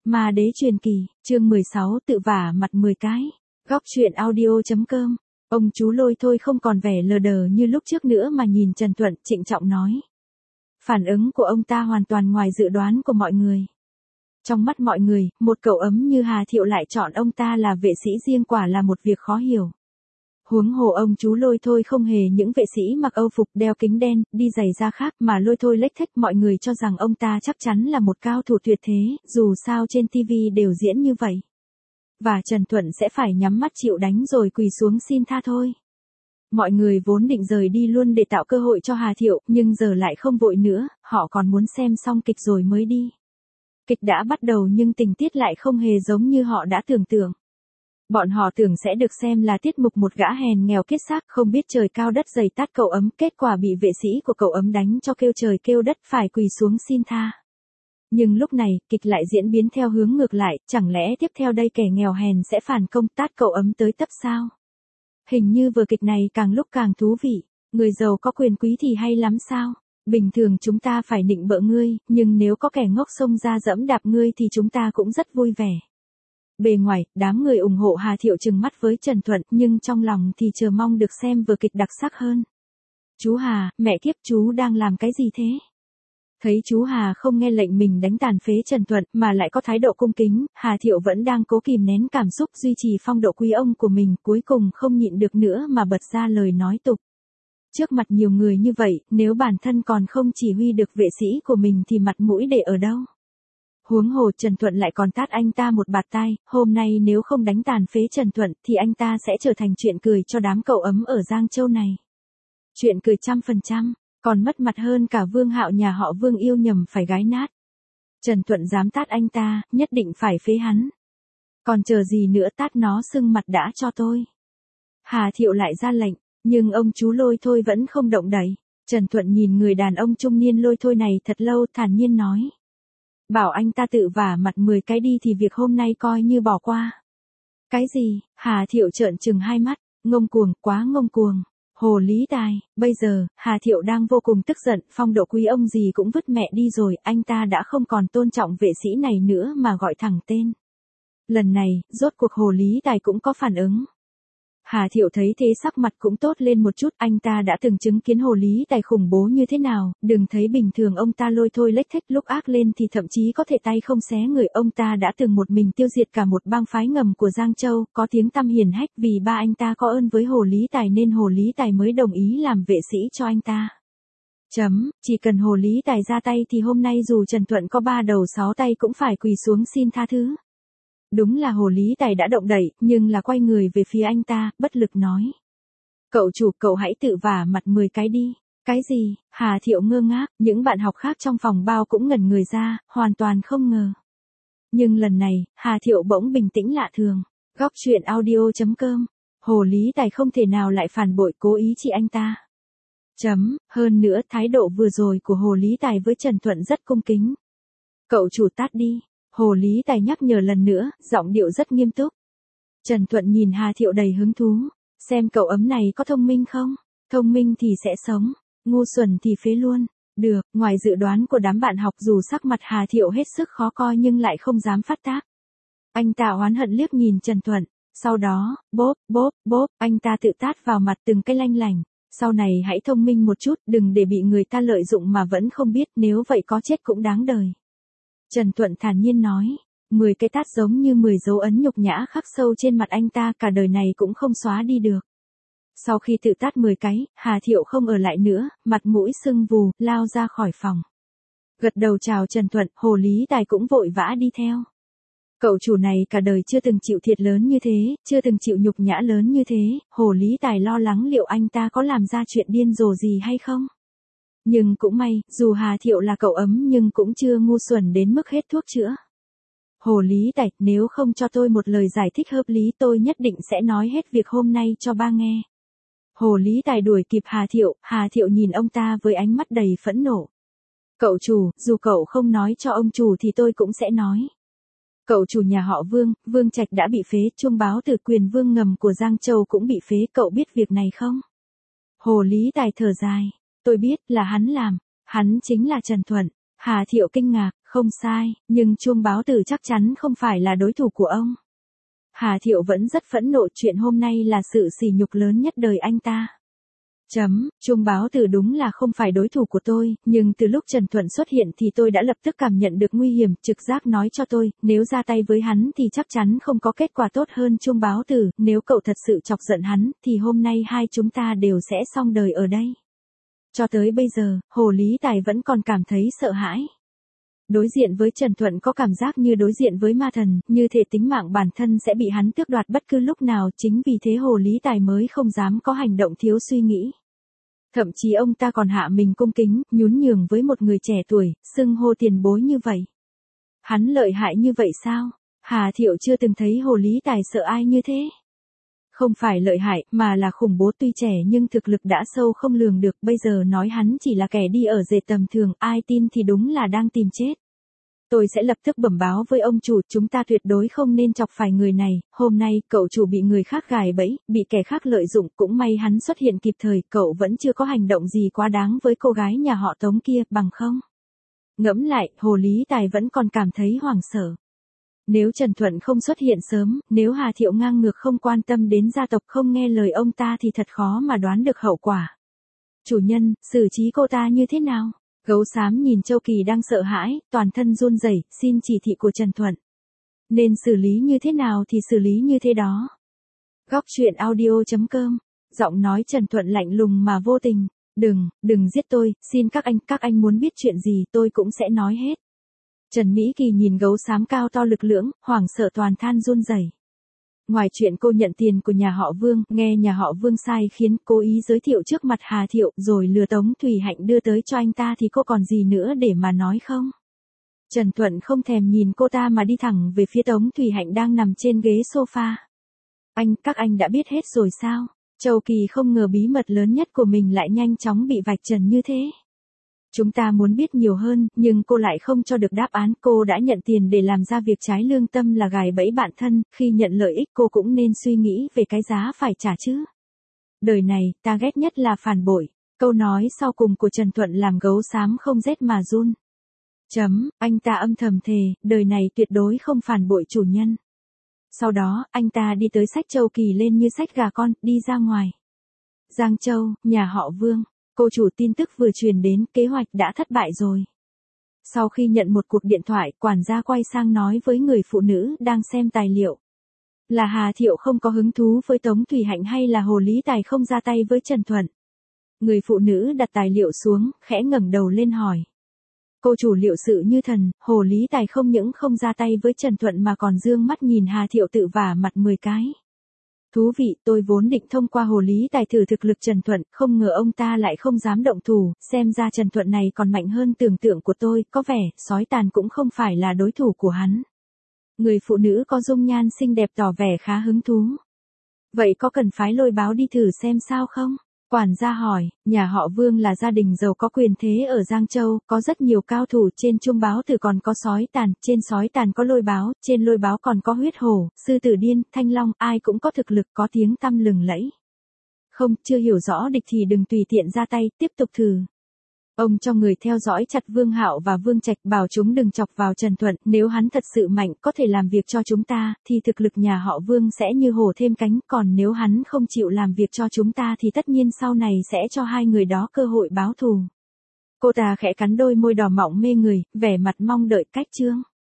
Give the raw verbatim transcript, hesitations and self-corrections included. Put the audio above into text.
Ma đế truyền kỳ, chương mười sáu tự vả mặt mười cái. Góc truyện audio.com. Ông chú Lôi Thôi không còn vẻ lờ đờ như lúc trước nữa mà nhìn Trần Thuận, trịnh trọng nói. Phản ứng của ông ta hoàn toàn ngoài dự đoán của mọi người. Trong mắt mọi người, một cậu ấm như Hà Thiệu lại chọn ông ta là vệ sĩ riêng quả là một việc khó hiểu. Huống hồ ông chú Lôi Thôi không hề những vệ sĩ mặc âu phục đeo kính đen, đi giày da khác mà Lôi Thôi lếch thếch, mọi người cho rằng ông ta chắc chắn là một cao thủ tuyệt thế, dù sao trên ti vi đều diễn như vậy. Và Trần Thuận sẽ phải nhắm mắt chịu đánh rồi quỳ xuống xin tha thôi. Mọi người vốn định rời đi luôn để tạo cơ hội cho Hà Thiệu, nhưng giờ lại không vội nữa, họ còn muốn xem xong kịch rồi mới đi. Kịch đã bắt đầu nhưng tình tiết lại không hề giống như họ đã tưởng tượng. Bọn họ tưởng sẽ được xem là tiết mục một gã hèn nghèo kiết xác không biết trời cao đất dày tát cậu ấm, kết quả bị vệ sĩ của cậu ấm đánh cho kêu trời kêu đất phải quỳ xuống xin tha. Nhưng lúc này, kịch lại diễn biến theo hướng ngược lại, chẳng lẽ tiếp theo đây kẻ nghèo hèn sẽ phản công tát cậu ấm tới tấp sao? Hình như vở kịch này càng lúc càng thú vị, người giàu có quyền quý thì hay lắm sao? Bình thường chúng ta phải nịnh bợ ngươi, nhưng nếu có kẻ ngốc xông ra dẫm đạp ngươi thì chúng ta cũng rất vui vẻ. Bề ngoài, đám người ủng hộ Hà Thiệu trừng mắt với Trần Thuận, nhưng trong lòng thì chờ mong được xem vở kịch đặc sắc hơn. Chú Hà, mẹ kiếp, chú đang làm cái gì thế? Thấy chú Hà không nghe lệnh mình đánh tàn phế Trần Thuận mà lại có thái độ cung kính, Hà Thiệu vẫn đang cố kìm nén cảm xúc duy trì phong độ quý ông của mình, cuối cùng không nhịn được nữa mà bật ra lời nói tục. Trước mặt nhiều người như vậy, nếu bản thân còn không chỉ huy được vệ sĩ của mình thì mặt mũi để ở đâu? Huống hồ Trần Thuận lại còn tát anh ta một bạt tai, hôm nay nếu không đánh tàn phế Trần Thuận thì anh ta sẽ trở thành chuyện cười cho đám cậu ấm ở Giang Châu này. Chuyện cười trăm phần trăm, còn mất mặt hơn cả Vương Hạo nhà họ Vương yêu nhầm phải gái nát. Trần Thuận dám tát anh ta, nhất định phải phế hắn. Còn chờ gì nữa, tát nó sưng mặt đã cho tôi. Hà Thiệu lại ra lệnh, nhưng ông chú Lôi Thôi vẫn không động đậy. Trần Thuận nhìn người đàn ông trung niên Lôi Thôi này thật lâu, thản nhiên nói. Bảo anh ta tự vả mặt mười cái đi thì việc hôm nay coi như bỏ qua. Cái gì? Hà Thiệu trợn trừng hai mắt, ngông cuồng, quá ngông cuồng. Hồ lý tài, bây giờ, Hà Thiệu đang vô cùng tức giận, phong độ quý ông gì cũng vứt mẹ đi rồi, anh ta đã không còn tôn trọng vệ sĩ này nữa mà gọi thẳng tên. Lần này, rốt cuộc hồ lý tài cũng có phản ứng. Hà Thiệu thấy thế sắc mặt cũng tốt lên một chút, anh ta đã từng chứng kiến hồ lý tài khủng bố như thế nào, đừng thấy bình thường ông ta Lôi Thôi lếch thếch, lúc ác lên thì thậm chí có thể tay không xé người, ông ta đã từng một mình tiêu diệt cả một bang phái ngầm của Giang Châu, có tiếng tăm hiển hách, vì ba anh ta có ơn với hồ lý tài nên hồ lý tài mới đồng ý làm vệ sĩ cho anh ta. Chấm, chỉ cần hồ lý tài ra tay thì hôm nay dù Trần Thuận có ba đầu sáu tay cũng phải quỳ xuống xin tha thứ. Đúng là hồ lý tài đã động đậy, nhưng là quay người về phía anh ta, bất lực nói. Cậu chủ, cậu hãy tự vả mặt mười cái đi. Cái gì? Hà Thiệu ngơ ngác, những bạn học khác trong phòng bao cũng ngẩn người ra, hoàn toàn không ngờ. Nhưng lần này, Hà Thiệu bỗng bình tĩnh lạ thường. Góc truyện audio.com. Hồ lý tài không thể nào lại phản bội cố ý trị anh ta. Chấm, hơn nữa thái độ vừa rồi của hồ lý tài với Trần Thuận rất cung kính. Cậu chủ tát đi. Hồ lý tài nhắc nhở lần nữa, giọng điệu rất nghiêm túc. Trần Thuận nhìn Hà Thiệu đầy hứng thú. Xem cậu ấm này có thông minh không? Thông minh thì sẽ sống, ngu xuẩn thì phế luôn. Được, ngoài dự đoán của đám bạn học, dù sắc mặt Hà Thiệu hết sức khó coi nhưng lại không dám phát tác. Anh ta oán hận liếc nhìn Trần Thuận. Sau đó, bốp, bốp, bốp, anh ta tự tát vào mặt từng cái lanh lành. Sau này hãy thông minh một chút, đừng để bị người ta lợi dụng mà vẫn không biết, nếu vậy có chết cũng đáng đời. Trần Thuận thản nhiên nói, mười cái tát giống như mười dấu ấn nhục nhã khắc sâu trên mặt anh ta, cả đời này cũng không xóa đi được. Sau khi tự tát mười cái, Hà Thiệu không ở lại nữa, mặt mũi sưng vù, lao ra khỏi phòng. Gật đầu chào Trần Thuận, hồ lý tài cũng vội vã đi theo. Cậu chủ này cả đời chưa từng chịu thiệt lớn như thế, chưa từng chịu nhục nhã lớn như thế, hồ lý tài lo lắng liệu anh ta có làm ra chuyện điên rồ gì hay không. Nhưng cũng may, dù Hà Thiệu là cậu ấm nhưng cũng chưa ngu xuẩn đến mức hết thuốc chữa. Hồ lý tài, nếu không cho tôi một lời giải thích hợp lý tôi nhất định sẽ nói hết việc hôm nay cho ba nghe. Hồ lý tài đuổi kịp Hà Thiệu, Hà Thiệu nhìn ông ta với ánh mắt đầy phẫn nộ. Cậu chủ, dù cậu không nói cho ông chủ thì tôi cũng sẽ nói. Cậu chủ nhà họ Vương, Vương Trạch đã bị phế, chuông báo từ quyền vương ngầm của Giang Châu cũng bị phế, cậu biết việc này không? Hồ lý tài thở dài. Tôi biết là hắn làm, hắn chính là Trần Thuận. Hà Thiệu kinh ngạc, Không sai, nhưng Chuông Báo Tử chắc chắn không phải là đối thủ của ông. Hà Thiệu vẫn rất phẫn nộ, chuyện hôm nay là sự sỉ nhục lớn nhất đời anh ta. Chấm, Chuông Báo Tử đúng là không phải đối thủ của tôi, nhưng từ lúc Trần Thuận xuất hiện thì tôi đã lập tức cảm nhận được nguy hiểm, trực giác nói cho tôi, nếu ra tay với hắn thì chắc chắn không có kết quả tốt hơn Chuông Báo Tử, nếu cậu thật sự chọc giận hắn, thì hôm nay hai chúng ta đều sẽ xong đời ở đây. Cho tới bây giờ, Hồ Lý Tài vẫn còn cảm thấy sợ hãi. Đối diện với Trần Thuận có cảm giác như đối diện với ma thần, như thể tính mạng bản thân sẽ bị hắn tước đoạt bất cứ lúc nào, chính vì thế Hồ Lý Tài mới không dám có hành động thiếu suy nghĩ. Thậm chí ông ta còn hạ mình cung kính, nhún nhường với một người trẻ tuổi, xưng hô tiền bối như vậy. Hắn lợi hại như vậy sao? Hà Thiệu chưa từng thấy Hồ Lý Tài sợ ai như thế. Không phải lợi hại, mà là khủng bố, tuy trẻ nhưng thực lực đã sâu không lường được, bây giờ nói hắn chỉ là kẻ đi ở dệt tầm thường, ai tin thì đúng là đang tìm chết. Tôi sẽ lập tức bẩm báo với ông chủ, chúng ta tuyệt đối không nên chọc phải người này, hôm nay cậu chủ bị người khác gài bẫy, bị kẻ khác lợi dụng, cũng may hắn xuất hiện kịp thời, cậu vẫn chưa có hành động gì quá đáng với cô gái nhà họ Tống kia, bằng không. Ngẫm lại, Hồ Lý Tài vẫn còn cảm thấy hoảng sợ. Nếu Trần Thuận không xuất hiện sớm, nếu Hà Thiệu ngang ngược không quan tâm đến gia tộc, không nghe lời ông ta thì thật khó mà đoán được hậu quả. Chủ nhân, xử trí cô ta như thế nào? Gấu xám nhìn Châu Kỳ đang sợ hãi, toàn thân run rẩy, xin chỉ thị của Trần Thuận. Nên xử lý như thế nào thì xử lý như thế đó. Góc truyện audio chấm com, giọng nói Trần Thuận lạnh lùng mà vô tình. Đừng, đừng giết tôi, xin các anh, các anh muốn biết chuyện gì tôi cũng sẽ nói hết. Trần Mỹ Kỳ nhìn gấu xám cao to lực lưỡng, hoảng sợ toàn than run rẩy. Ngoài chuyện cô nhận tiền của nhà họ Vương, nghe nhà họ Vương sai khiến cố ý giới thiệu trước mặt Hà Thiệu rồi lừa Tống Thủy Hạnh đưa tới cho anh ta thì cô còn gì nữa để mà nói không? Trần Thuận không thèm nhìn cô ta mà đi thẳng về phía Tống Thủy Hạnh đang nằm trên ghế sofa. Anh, các anh đã biết hết rồi sao? Châu Kỳ không ngờ bí mật lớn nhất của mình lại nhanh chóng bị vạch trần như thế. Chúng ta muốn biết nhiều hơn, nhưng cô lại không cho được đáp án, cô đã nhận tiền để làm ra việc trái lương tâm là gài bẫy bạn thân, khi nhận lợi ích cô cũng nên suy nghĩ về cái giá phải trả chứ. Đời này, ta ghét nhất là phản bội. Câu nói sau cùng của Trần Thuận làm gấu xám không rét mà run. Chấm, anh ta âm thầm thề, đời này tuyệt đối không phản bội chủ nhân. Sau đó, anh ta đi tới xách Châu Kỳ lên như xách gà con, đi ra ngoài. Giang Châu, nhà họ Vương. Cô chủ tin tức vừa truyền đến, kế hoạch đã thất bại rồi. Sau khi nhận một cuộc điện thoại, quản gia quay sang nói với người phụ nữ đang xem tài liệu. Là Hà Thiệu không có hứng thú với Tống Thủy Hạnh hay là Hồ Lý Tài không ra tay với Trần Thuận? Người phụ nữ đặt tài liệu xuống, khẽ ngẩng đầu lên hỏi. Cô chủ liệu sự như thần, Hồ Lý Tài không những không ra tay với Trần Thuận mà còn dương mắt nhìn Hà Thiệu tự vả mặt mười cái. Thú vị, tôi vốn định thông qua Hồ Lý Tài thử thực lực Trần Thuận, không ngờ ông ta lại không dám động thủ, xem ra Trần Thuận này còn mạnh hơn tưởng tượng của tôi, có vẻ, sói tàn cũng không phải là đối thủ của hắn. Người phụ nữ có dung nhan xinh đẹp tỏ vẻ khá hứng thú. Vậy có cần phái Lôi Báo đi thử xem sao không? Quản gia hỏi, nhà họ Vương là gia đình giàu có quyền thế ở Giang Châu, có rất nhiều cao thủ, trên Chuông Báo Tử còn có sói tàn, trên sói tàn có Lôi Báo, trên Lôi Báo còn có huyết hổ, sư tử điên, thanh long, ai cũng có thực lực, có tiếng tăm lừng lẫy. Không, chưa hiểu rõ địch thì đừng tùy tiện ra tay, tiếp tục thử. Ông cho người theo dõi chặt Vương Hạo và Vương Trạch, bảo chúng đừng chọc vào Trần Thuận, nếu hắn thật sự mạnh, có thể làm việc cho chúng ta, thì thực lực nhà họ Vương sẽ như hổ thêm cánh, còn nếu hắn không chịu làm việc cho chúng ta thì tất nhiên sau này sẽ cho hai người đó cơ hội báo thù. Cô ta khẽ cắn đôi môi đỏ mọng mê người, vẻ mặt mong đợi cách chương.